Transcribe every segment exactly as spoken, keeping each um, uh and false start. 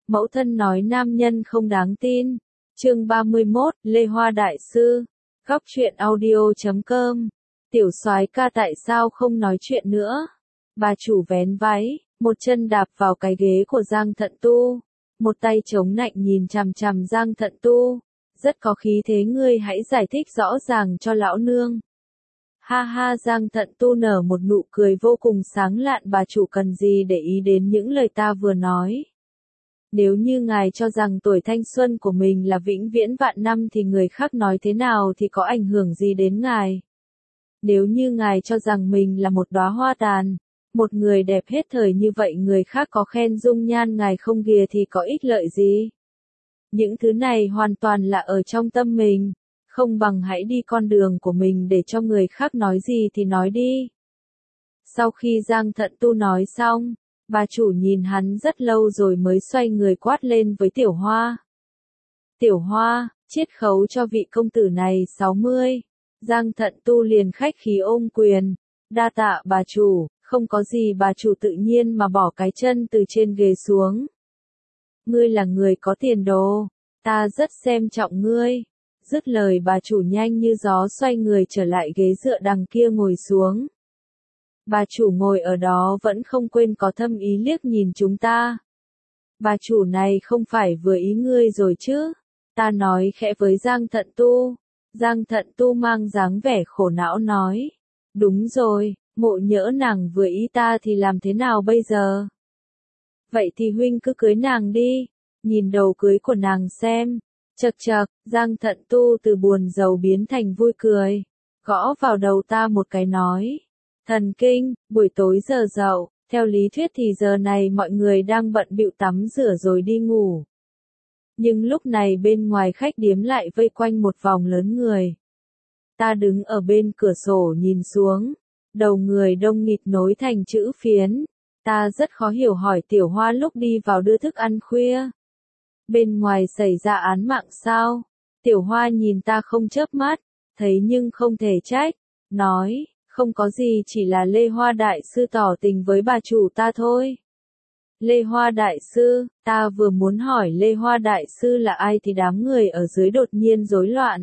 Mẫu thân nói nam nhân không đáng tin. Chương ba mươi mốt, Lê Hoa Đại Sư. Góc truyện audio chấm com. Tiểu soái ca tại sao không nói chuyện nữa? Bà chủ vén váy, một chân đạp vào cái ghế của Giang Thận Tu. Một tay chống nạnh nhìn chằm chằm Giang Thận Tu. Rất có khí thế, ngươi hãy giải thích rõ ràng cho lão nương. Ha ha, Giang Thận Tu nở một nụ cười vô cùng sáng lạn, bà chủ cần gì để ý đến những lời ta vừa nói. Nếu như ngài cho rằng tuổi thanh xuân của mình là vĩnh viễn vạn năm thì người khác nói thế nào thì có ảnh hưởng gì đến ngài. Nếu như ngài cho rằng mình là một đóa hoa tàn, một người đẹp hết thời như vậy, người khác có khen dung nhan ngài không ghìa thì có ích lợi gì. Những thứ này hoàn toàn là ở trong tâm mình, không bằng hãy đi con đường của mình để cho người khác nói gì thì nói đi. Sau khi Giang Thận Tu nói xong, bà chủ nhìn hắn rất lâu rồi mới xoay người quát lên với Tiểu Hoa. Tiểu Hoa, chiết khấu cho vị công tử này sáu mươi. Giang Thận Tu liền khách khí ôm quyền. Đa tạ bà chủ, không có gì. Bà chủ tự nhiên mà bỏ cái chân từ trên ghế xuống. Ngươi là người có tiền đồ, ta rất xem trọng ngươi. Dứt lời bà chủ nhanh như gió xoay người trở lại ghế dựa đằng kia ngồi xuống. Bà chủ ngồi ở đó vẫn không quên có thâm ý liếc nhìn chúng ta. Bà chủ này không phải vừa ý ngươi rồi chứ? Ta nói khẽ với Giang Thận Tu. Giang Thận Tu mang dáng vẻ khổ não nói. Đúng rồi, mộ nhỡ nàng vừa ý ta thì làm thế nào bây giờ? Vậy thì huynh cứ cưới nàng đi, nhìn đầu cưới của nàng xem. Chậc chậc, Giang Thận Tu từ buồn rầu biến thành vui cười. Gõ vào đầu ta một cái nói. Thần kinh, buổi tối giờ dậu, theo lý thuyết thì giờ này mọi người đang bận bịu tắm rửa rồi đi ngủ. Nhưng lúc này bên ngoài khách điếm lại vây quanh một vòng lớn người. Ta đứng ở bên cửa sổ nhìn xuống, đầu người đông nghịt nối thành chữ phiến. Ta rất khó hiểu hỏi Tiểu Hoa lúc đi vào đưa thức ăn khuya. Bên ngoài xảy ra án mạng sao? Tiểu Hoa nhìn ta không chớp mắt, thấy nhưng không thể trách, nói. Không có gì, chỉ là Lê Hoa Đại Sư tỏ tình với bà chủ ta thôi. Lê Hoa Đại Sư, ta vừa muốn hỏi Lê Hoa Đại Sư là ai thì đám người ở dưới đột nhiên rối loạn.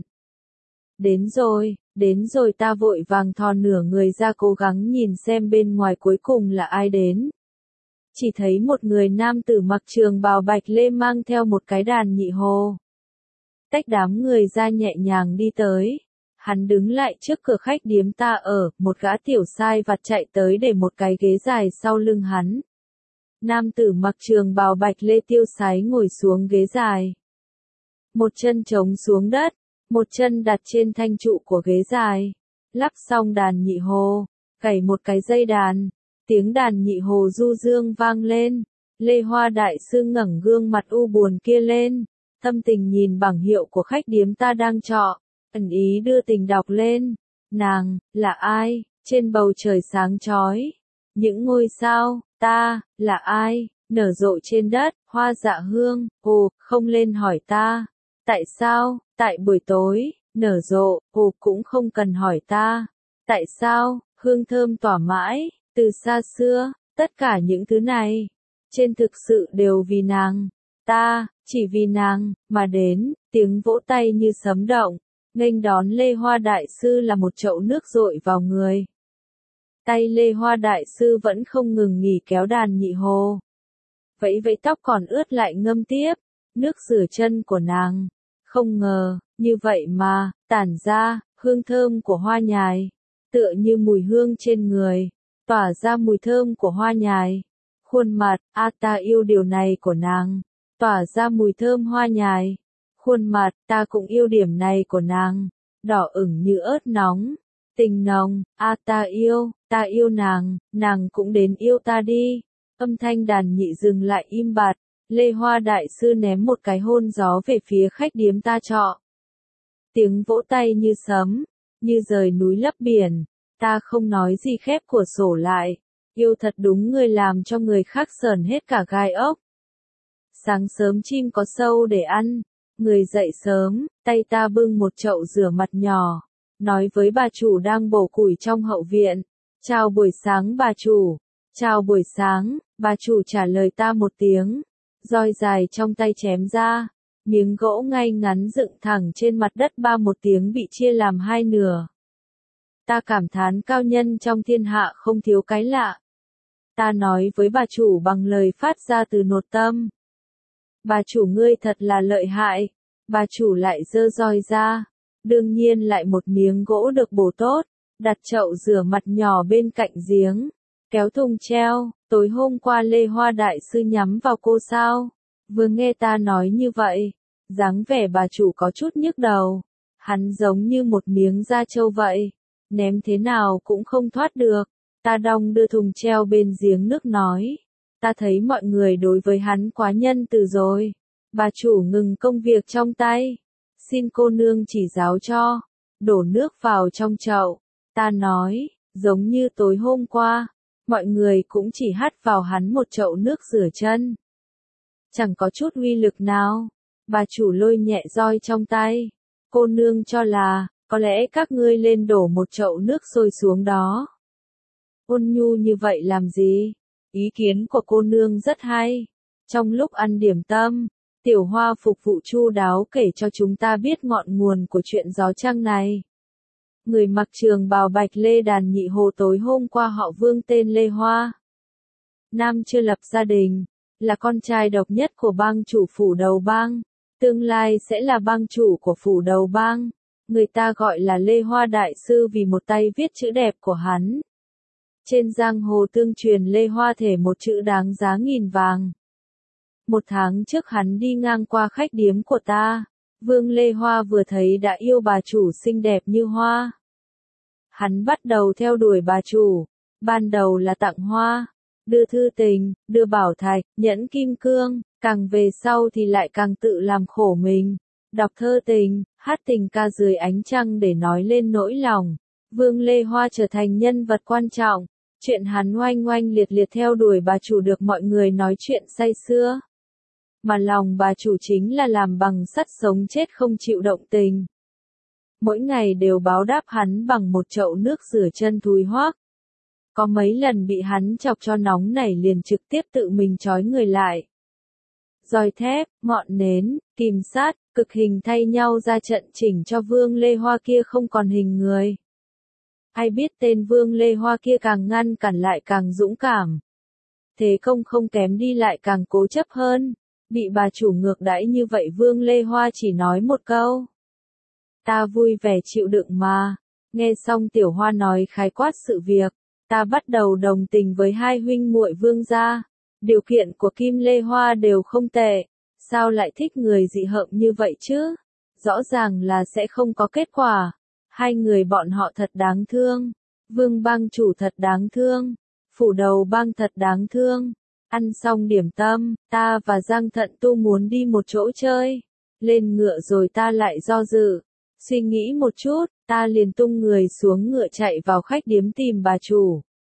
Đến rồi, đến rồi, ta vội vàng thò nửa người ra cố gắng nhìn xem bên ngoài cuối cùng là ai đến. Chỉ thấy một người nam tử mặc trường bào bạch lê mang theo một cái đàn nhị hồ. Tách đám người ra nhẹ nhàng đi tới. Hắn đứng lại trước cửa khách điếm ta ở, một gã tiểu sai vặt chạy tới để một cái ghế dài sau lưng hắn. Nam tử mặc trường bào bạch lê tiêu sái ngồi xuống ghế dài. Một chân trống xuống đất, một chân đặt trên thanh trụ của ghế dài. Lắp xong đàn nhị hồ, cày một cái dây đàn. Tiếng đàn nhị hồ du dương vang lên. Lê Hoa Đại Sư ngẩng gương mặt u buồn kia lên. Thâm tình nhìn bảng hiệu của khách điếm ta đang trọ. Ẩn ý đưa tình đọc lên. Nàng, là ai? Trên bầu trời sáng chói. Những ngôi sao, ta, là ai? Nở rộ trên đất, hoa dạ hương, ồ, không lên hỏi ta. Tại sao, tại buổi tối, nở rộ, ồ cũng không cần hỏi ta. Tại sao, hương thơm tỏa mãi, từ xa xưa, tất cả những thứ này. Trên thực sự đều vì nàng. Ta, chỉ vì nàng, mà đến, tiếng vỗ tay như sấm động. Nghênh đón Lê Hoa Đại Sư là một chậu nước dội vào người. Tay Lê Hoa Đại Sư vẫn không ngừng nghỉ kéo đàn nhị hồ. Vẫy vẫy tóc còn ướt lại ngâm tiếp, nước rửa chân của nàng. Không ngờ, như vậy mà, tản ra, hương thơm của hoa nhài. Tựa như mùi hương trên người, tỏa ra mùi thơm của hoa nhài. Khuôn mặt, a ta yêu điều này của nàng, tỏa ra mùi thơm hoa nhài. Khuôn mặt, ta cũng yêu điểm này của nàng, đỏ ửng như ớt nóng, tình nồng, a ta yêu, ta yêu nàng, nàng cũng đến yêu ta đi. Âm thanh đàn nhị dừng lại im bặt, Lê Hoa Đại Sư ném một cái hôn gió về phía khách điếm ta trọ. Tiếng vỗ tay như sấm, như rời núi lấp biển, ta không nói gì khép cửa sổ lại, yêu thật đúng người làm cho người khác sờn hết cả gai ốc. Sáng sớm chim có sâu để ăn. Người dậy sớm, tay ta bưng một chậu rửa mặt nhỏ, nói với bà chủ đang bổ củi trong hậu viện. Chào buổi sáng bà chủ. Chào buổi sáng, bà chủ trả lời ta một tiếng. roi dài trong tay chém ra, miếng gỗ ngay ngắn dựng thẳng trên mặt đất ba một tiếng bị chia làm hai nửa. Ta cảm thán cao nhân trong thiên hạ không thiếu cái lạ. Ta nói với bà chủ bằng lời phát ra từ nội tâm. Bà chủ ngươi thật là lợi hại. Bà chủ lại giơ roi ra. Đương nhiên lại một miếng gỗ được bổ tốt. Đặt chậu rửa mặt nhỏ bên cạnh giếng. Kéo thùng treo. Tối hôm qua Lê Hoa Đại Sư nhắm vào cô sao? Vừa nghe ta nói như vậy. Dáng vẻ bà chủ có chút nhức đầu. Hắn giống như một miếng da trâu vậy. Ném thế nào cũng không thoát được. Ta đong đưa thùng treo bên giếng nước nói. Ta thấy mọi người đối với hắn quá nhân từ rồi. Bà chủ ngừng công việc trong tay. Xin cô nương chỉ giáo cho. Đổ nước vào trong chậu. Ta nói, giống như tối hôm qua. Mọi người cũng chỉ hắt vào hắn một chậu nước rửa chân. Chẳng có chút uy lực nào. Bà chủ lôi nhẹ roi trong tay. Cô nương cho là, có lẽ các ngươi lên đổ một chậu nước sôi xuống đó. Ôn nhu như vậy làm gì? Ý kiến của cô nương rất hay. Trong lúc ăn điểm tâm, Tiểu Hoa phục vụ chu đáo kể cho chúng ta biết ngọn nguồn của chuyện gió trăng này. Người mặc trường bào bạch lê đàn nhị hồ tối hôm qua họ Vương tên Lê Hoa. Nam chưa lập gia đình, là con trai độc nhất của bang chủ phủ đầu bang. Tương lai sẽ là bang chủ của phủ đầu bang. Người ta gọi là Lê Hoa Đại Sư vì một tay viết chữ đẹp của hắn. Trên giang hồ tương truyền Lê Hoa thể một chữ đáng giá nghìn vàng. Một tháng trước hắn đi ngang qua khách điếm của ta. Vương Lê Hoa vừa thấy đã yêu bà chủ xinh đẹp như hoa. Hắn bắt đầu theo đuổi bà chủ. Ban đầu là tặng hoa, đưa thư tình, đưa bảo thạch, nhẫn kim cương. Càng về sau thì lại càng tự làm khổ mình. Đọc thơ tình, hát tình ca dưới ánh trăng để nói lên nỗi lòng. Vương Lê Hoa trở thành nhân vật quan trọng. Chuyện hắn oanh oanh liệt liệt theo đuổi bà chủ được mọi người nói chuyện say sưa. Mà lòng bà chủ chính là làm bằng sắt sống chết không chịu động tình. Mỗi ngày đều báo đáp hắn bằng một chậu nước rửa chân thúi hoác. Có mấy lần bị hắn chọc cho nóng nảy liền trực tiếp tự mình trói người lại. Roi thép, ngọn nến, kìm sát, cực hình thay nhau ra trận chỉnh cho Vương Lê Hoa kia không còn hình người. Ai biết tên Vương Lê Hoa kia càng ngăn cản lại càng dũng cảm. Thế công không kém đi lại càng cố chấp hơn. Bị bà chủ ngược đãi như vậy Vương Lê Hoa chỉ nói một câu. Ta vui vẻ chịu đựng mà. Nghe xong Tiểu Hoa nói khái quát sự việc. Ta bắt đầu đồng tình với hai huynh muội Vương gia. Điều kiện của Kim Lê Hoa đều không tệ. Sao lại thích người dị hợm như vậy chứ? Rõ ràng là sẽ không có kết quả. Hai người bọn họ thật đáng thương. Vương bang chủ thật đáng thương. Phủ đầu bang thật đáng thương. Ăn xong điểm tâm, ta và Giang Thận Tu muốn đi một chỗ chơi. Lên ngựa rồi ta lại do dự. Suy nghĩ một chút, ta liền tung người xuống ngựa chạy vào khách điếm tìm bà chủ.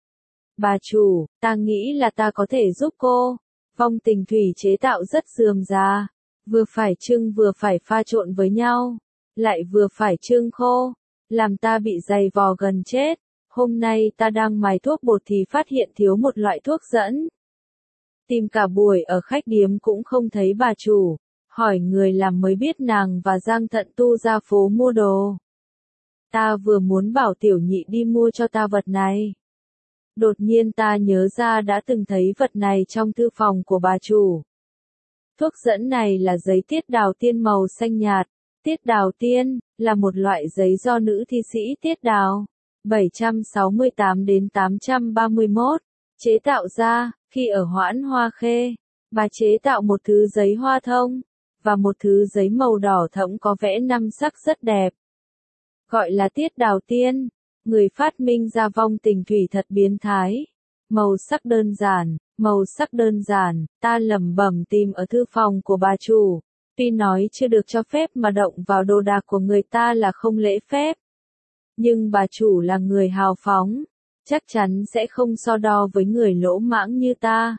Bà chủ, ta nghĩ là ta có thể giúp cô. Vong tình thủy chế tạo rất rườm rà. Vừa phải trưng vừa phải pha trộn với nhau. Lại vừa phải trưng khô. Làm ta bị dày vò gần chết. Hôm nay ta đang mài thuốc bột thì phát hiện thiếu một loại thuốc dẫn. Tìm cả buổi ở khách điếm cũng không thấy bà chủ. Hỏi người làm mới biết nàng và Giang Thận Tu ra phố mua đồ. Ta vừa muốn bảo tiểu nhị đi mua cho ta vật này. Đột nhiên ta nhớ ra đã từng thấy vật này trong thư phòng của bà chủ. Thuốc dẫn này là giấy tiết đào tiên màu xanh nhạt. Tiết đào tiên là một loại giấy do nữ thi sĩ tiết đào bảy trăm sáu mươi tám đến tám trăm ba mươi mốt chế tạo ra. Khi ở Hoãn Hoa Khê, bà chế tạo một thứ giấy hoa thông và một thứ giấy màu đỏ thẫm có vẽ năm sắc rất đẹp. Gọi là tiết đào tiên. Người phát minh ra vong tình thủy thật biến thái. Màu sắc đơn giản, màu sắc đơn giản, ta lẩm bẩm tìm ở thư phòng của bà chủ. Tuy nói chưa được cho phép mà động vào đồ đạc của người ta là không lễ phép. Nhưng bà chủ là người hào phóng. Chắc chắn sẽ không so đo với người lỗ mãng như ta.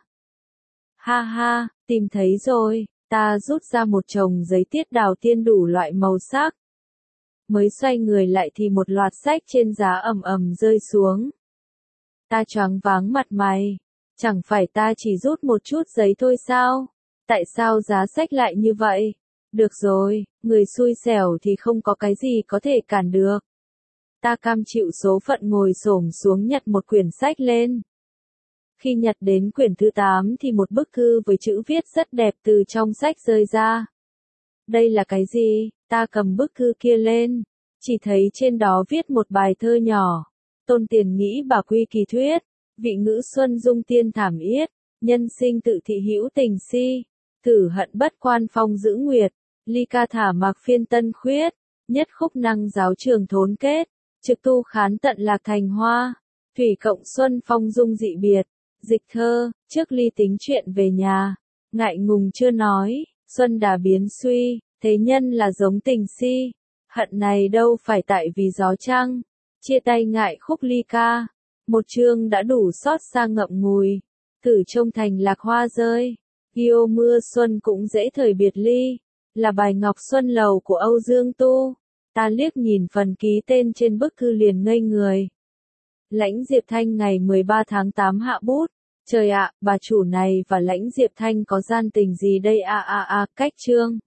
Ha ha, tìm thấy rồi, ta rút ra một chồng giấy tiết đào tiên đủ loại màu sắc. Mới xoay người lại thì một loạt sách trên giá ầm ầm rơi xuống. Ta choáng váng mặt mày, chẳng phải ta chỉ rút một chút giấy thôi sao? Tại sao giá sách lại như vậy? Được rồi, người xui xẻo thì không có cái gì có thể cản được. Ta cam chịu số phận ngồi xổm xuống nhặt một quyển sách lên. Khi nhặt đến quyển thứ tám thì một bức thư với chữ viết rất đẹp từ trong sách rơi ra. Đây là cái gì? Ta cầm bức thư kia lên, chỉ thấy trên đó viết một bài thơ nhỏ. Tôn Tiền nghĩ bà quy kỳ thuyết, vị ngữ xuân dung tiên thảm yết, nhân sinh tự thị hữu tình si, tử hận bất quan phong giữ nguyệt, ly ca thả mạc phiên tân khuyết, nhất khúc năng giáo trường thốn kết, trực tu khán tận lạc thành hoa, thủy cộng xuân phong dung dị biệt, dịch thơ, trước ly tính chuyện về nhà, ngại ngùng chưa nói, xuân đã biến suy, thế nhân là giống tình si, hận này đâu phải tại vì gió trăng, chia tay ngại khúc ly ca, một chương đã đủ xót xa ngậm ngùi, cử trông thành lạc hoa rơi, yêu mưa xuân cũng dễ thời biệt ly, là bài Ngọc Xuân Lầu của Âu Dương Tu, ta liếc nhìn phần ký tên trên bức thư liền ngây người. Lãnh Diệp Thanh ngày mười ba tháng tám hạ bút, trời ạ, bà chủ này và Lãnh Diệp Thanh có gian tình gì đây a a a, cách chương.